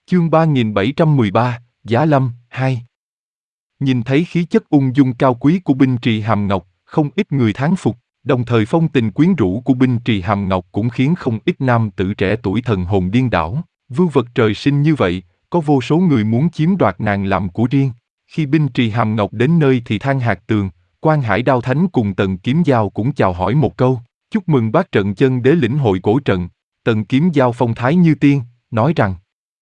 Chương 3713, Giá Lâm, 2. Nhìn thấy khí chất ung dung cao quý của binh Trì Hàm Ngọc, không ít người thán phục, đồng thời phong tình quyến rũ của binh Trì Hàm Ngọc cũng khiến không ít nam tử trẻ tuổi thần hồn điên đảo. Vưu vật trời sinh như vậy, có vô số người muốn chiếm đoạt nàng làm của riêng. Khi binh Trì Hàm Ngọc đến nơi thì Thang Hạc Tường, Quan Hải Đao Thánh cùng Tần Kiếm Giao cũng chào hỏi một câu, chúc mừng bác trận chân đế lĩnh hội cổ trận. Tần Kiếm Giao phong thái như tiên, nói rằng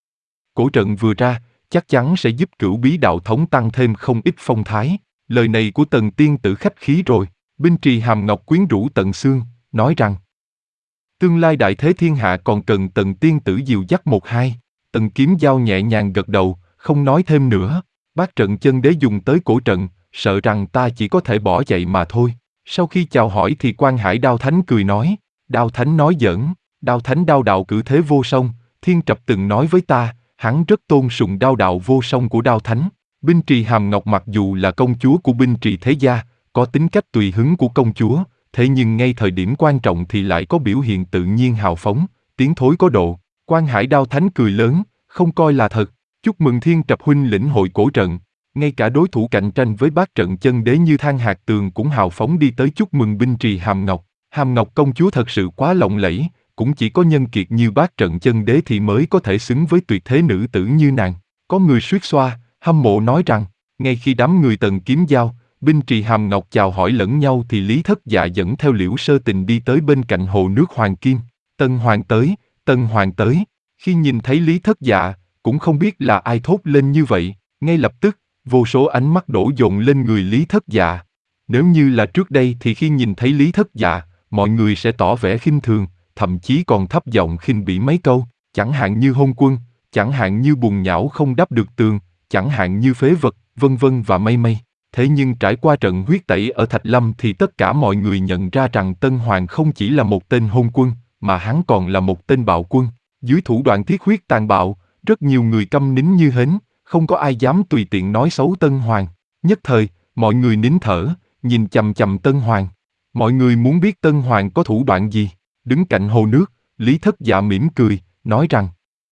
cổ trận vừa ra, chắc chắn sẽ giúp Cửu Bí đạo thống tăng thêm không ít phong thái. Lời này của Tần tiên tử khách khí rồi. Binh Trì Hàm Ngọc quyến rũ tận xương, nói rằng tương lai đại thế thiên hạ còn cần Tần tiên tử dìu dắt một hai. Tần Kiếm Giao nhẹ nhàng gật đầu, không nói thêm nữa. Bác trận chân đế dùng tới cổ trận, sợ rằng ta chỉ có thể bỏ chạy mà thôi. Sau khi chào hỏi thì Quan Hải Đao Thánh cười nói, Đao Thánh nói giỡn, Đao Thánh đao đạo cử thế vô song, Thiên Trập từng nói với ta, hắn rất tôn sùng đao đạo vô song của Đao Thánh. Binh Trì Hàm Ngọc mặc dù là công chúa của binh Trì thế gia, có tính cách tùy hứng của công chúa, thế nhưng ngay thời điểm quan trọng thì lại có biểu hiện tự nhiên hào phóng, tiến thối có độ. Quan Hải Đao Thánh cười lớn, không coi là thật, chúc mừng Thiên Trập huynh lĩnh hội cổ trận. Ngay cả đối thủ cạnh tranh với bác trận chân đế như Thang Hạc Tường cũng hào phóng đi tới chúc mừng binh Trì Hàm Ngọc. Hàm Ngọc công chúa thật sự quá lộng lẫy, cũng chỉ có nhân kiệt như bác trận chân đế thì mới có thể xứng với tuyệt thế nữ tử như nàng. Có người suýt xoa, hâm mộ nói rằng, ngay khi đám người Tần Kiếm Giao, binh Trì Hàm Ngọc chào hỏi lẫn nhau thì Lý Thất Dạ dẫn theo Liễu Sơ Tình đi tới bên cạnh hồ nước Hoàng Kim. Tân Hoàng tới, Tân Hoàng tới. Khi nhìn thấy Lý Thất Dạ, cũng không biết là ai thốt lên như vậy, ngay lập tức, vô số ánh mắt đổ dồn lên người Lý Thất Dạ. Nếu như là trước đây thì khi nhìn thấy Lý Thất Dạ, mọi người sẽ tỏ vẻ khinh thường, thậm chí còn thấp giọng khinh bỉ mấy câu, chẳng hạn như hôn quân, chẳng hạn như bùn nhão không đắp được tường, chẳng hạn như phế vật, vân vân và mây mây. Thế nhưng trải qua trận huyết tẩy ở Thạch Lâm thì tất cả mọi người nhận ra rằng Tân Hoàng không chỉ là một tên hôn quân, mà hắn còn là một tên bạo quân. Dưới thủ đoạn thiết huyết tàn bạo, rất nhiều người câm nín như hến, không có ai dám tùy tiện nói xấu Tân Hoàng. Nhất thời, mọi người nín thở, nhìn chằm chằm Tân Hoàng. Mọi người muốn biết Tân Hoàng có thủ đoạn gì. Đứng cạnh hồ nước, Lý Thất Dạ mỉm cười, nói rằng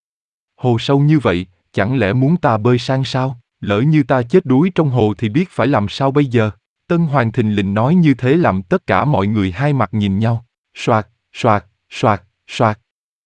hồ sâu như vậy, chẳng lẽ muốn ta bơi sang sao? Lỡ như ta chết đuối trong hồ thì biết phải làm sao bây giờ? Tân Hoàng thình lình nói như thế làm tất cả mọi người hai mặt nhìn nhau. Soạt, soạt, soạt, soạt.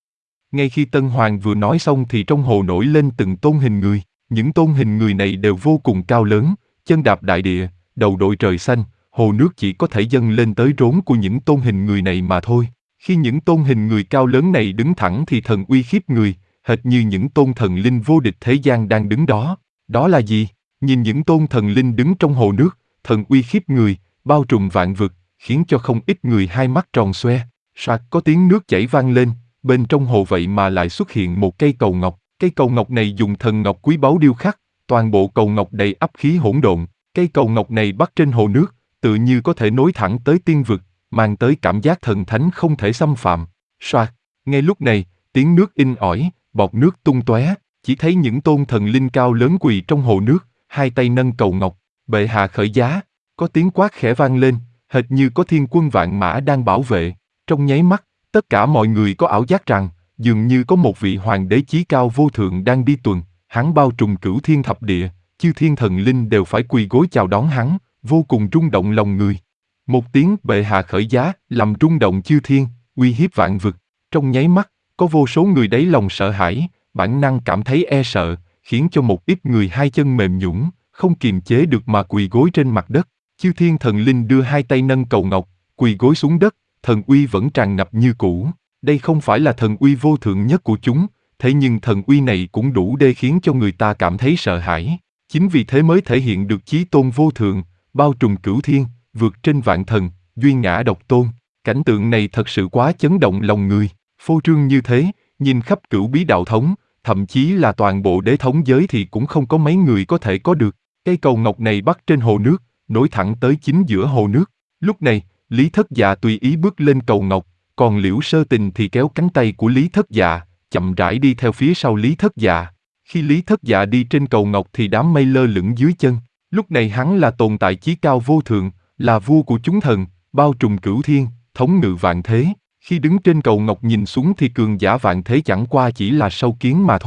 Ngay khi Tân Hoàng vừa nói xong thì trong hồ nổi lên từng tôn hình người. Những tôn hình người này đều vô cùng cao lớn, chân đạp đại địa, đầu đội trời xanh. Hồ nước chỉ có thể dâng lên tới rốn của những tôn hình người này mà thôi. Khi những tôn hình người cao lớn này đứng thẳng thì thần uy khiếp người, hệt như những tôn thần linh vô địch thế gian đang đứng đó. Đó là gì? Nhìn những tôn thần linh đứng trong hồ nước, thần uy khiếp người, bao trùm vạn vực, khiến cho không ít người hai mắt tròn xoe. Soạt có tiếng nước chảy vang lên, bên trong hồ vậy mà lại xuất hiện một cây cầu ngọc. Cây cầu ngọc này dùng thần ngọc quý báu điêu khắc, toàn bộ cầu ngọc đầy ắp khí hỗn độn. Cây cầu ngọc này bắt trên hồ nước, tựa như có thể nối thẳng tới tiên vực, mang tới cảm giác thần thánh không thể xâm phạm. Soạt, ngay lúc này, tiếng nước inh ỏi, bọt nước tung tóe, chỉ thấy những tôn thần linh cao lớn quỳ trong hồ nước, hai tay nâng cầu ngọc, bệ hạ khởi giá. Có tiếng quát khẽ vang lên, hệt như có thiên quân vạn mã đang bảo vệ. Trong nháy mắt, tất cả mọi người có ảo giác rằng, dường như có một vị hoàng đế chí cao vô thượng đang đi tuần, hắn bao trùm cửu thiên thập địa, chư thiên thần linh đều phải quỳ gối chào đón hắn, vô cùng rung động lòng người. Một tiếng bệ hạ khởi giá làm rung động chư thiên, uy hiếp vạn vực. Trong nháy mắt, có vô số người đáy lòng sợ hãi, bản năng cảm thấy e sợ, khiến cho một ít người hai chân mềm nhũn, không kiềm chế được mà quỳ gối trên mặt đất. Chư thiên thần linh đưa hai tay nâng cầu ngọc, quỳ gối xuống đất, thần uy vẫn tràn ngập như cũ. Đây không phải là thần uy vô thượng nhất của chúng, thế nhưng thần uy này cũng đủ để khiến cho người ta cảm thấy sợ hãi. Chính vì thế mới thể hiện được chí tôn vô thượng, bao trùm cửu thiên, vượt trên vạn thần, duy ngã độc tôn. Cảnh tượng này thật sự quá chấn động lòng người. Phô trương như thế, nhìn khắp Cửu Bí đạo thống, thậm chí là toàn bộ đế thống giới thì cũng không có mấy người có thể có được. Cây cầu ngọc này bắt trên hồ nước, nối thẳng tới chính giữa hồ nước. Lúc này, Lý Thất Dạ tùy ý bước lên cầu ngọc, còn Liễu Sơ Tình thì kéo cánh tay của Lý Thất Dạ, chậm rãi đi theo phía sau Lý Thất Dạ. Khi Lý Thất Dạ đi trên cầu ngọc thì đám mây lơ lửng dưới chân. Lúc này hắn là tồn tại chí cao vô thượng, là vua của chúng thần, bao trùm cửu thiên, thống ngự vạn thế. Khi đứng trên cầu ngọc nhìn xuống thì cường giả vạn thế chẳng qua chỉ là sâu kiến mà thôi.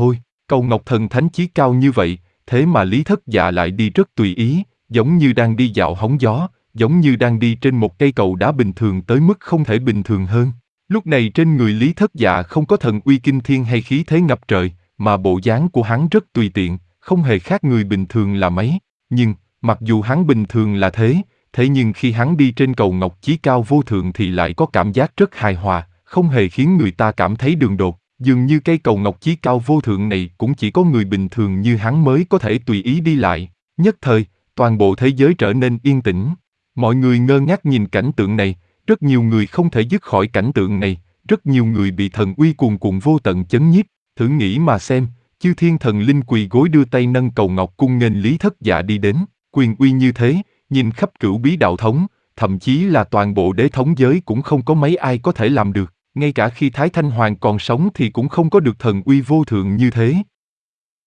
Cầu Ngọc Thần Thánh chí cao như vậy, thế mà Lý Thất Dạ lại đi rất tùy ý, giống như đang đi dạo hóng gió, giống như đang đi trên một cây cầu đá bình thường tới mức không thể bình thường hơn. Lúc này trên người Lý Thất Dạ không có thần uy kinh thiên hay khí thế ngập trời, mà bộ dáng của hắn rất tùy tiện, không hề khác người bình thường là mấy. Nhưng, mặc dù hắn bình thường là thế nhưng khi hắn đi trên cầu Ngọc chí cao vô thượng thì lại có cảm giác rất hài hòa, không hề khiến người ta cảm thấy đường đột. Dường như cây cầu Ngọc chí cao vô thượng này cũng chỉ có người bình thường như hắn mới có thể tùy ý đi lại. Nhất thời, toàn bộ thế giới trở nên yên tĩnh. Mọi người ngơ ngác nhìn cảnh tượng này, rất nhiều người không thể dứt khỏi cảnh tượng này, rất nhiều người bị thần uy cuồn cuộn vô tận chấn nhiếp. Thử nghĩ mà xem, chư thiên thần linh quỳ gối đưa tay nâng cầu ngọc cung nghênh Lý Thất Dạ đi đến, quyền uy như thế, nhìn khắp cửu bí đạo thống, thậm chí là toàn bộ đế thống giới cũng không có mấy ai có thể làm được, ngay cả khi Thái Thanh Hoàng còn sống thì cũng không có được thần uy vô thượng như thế.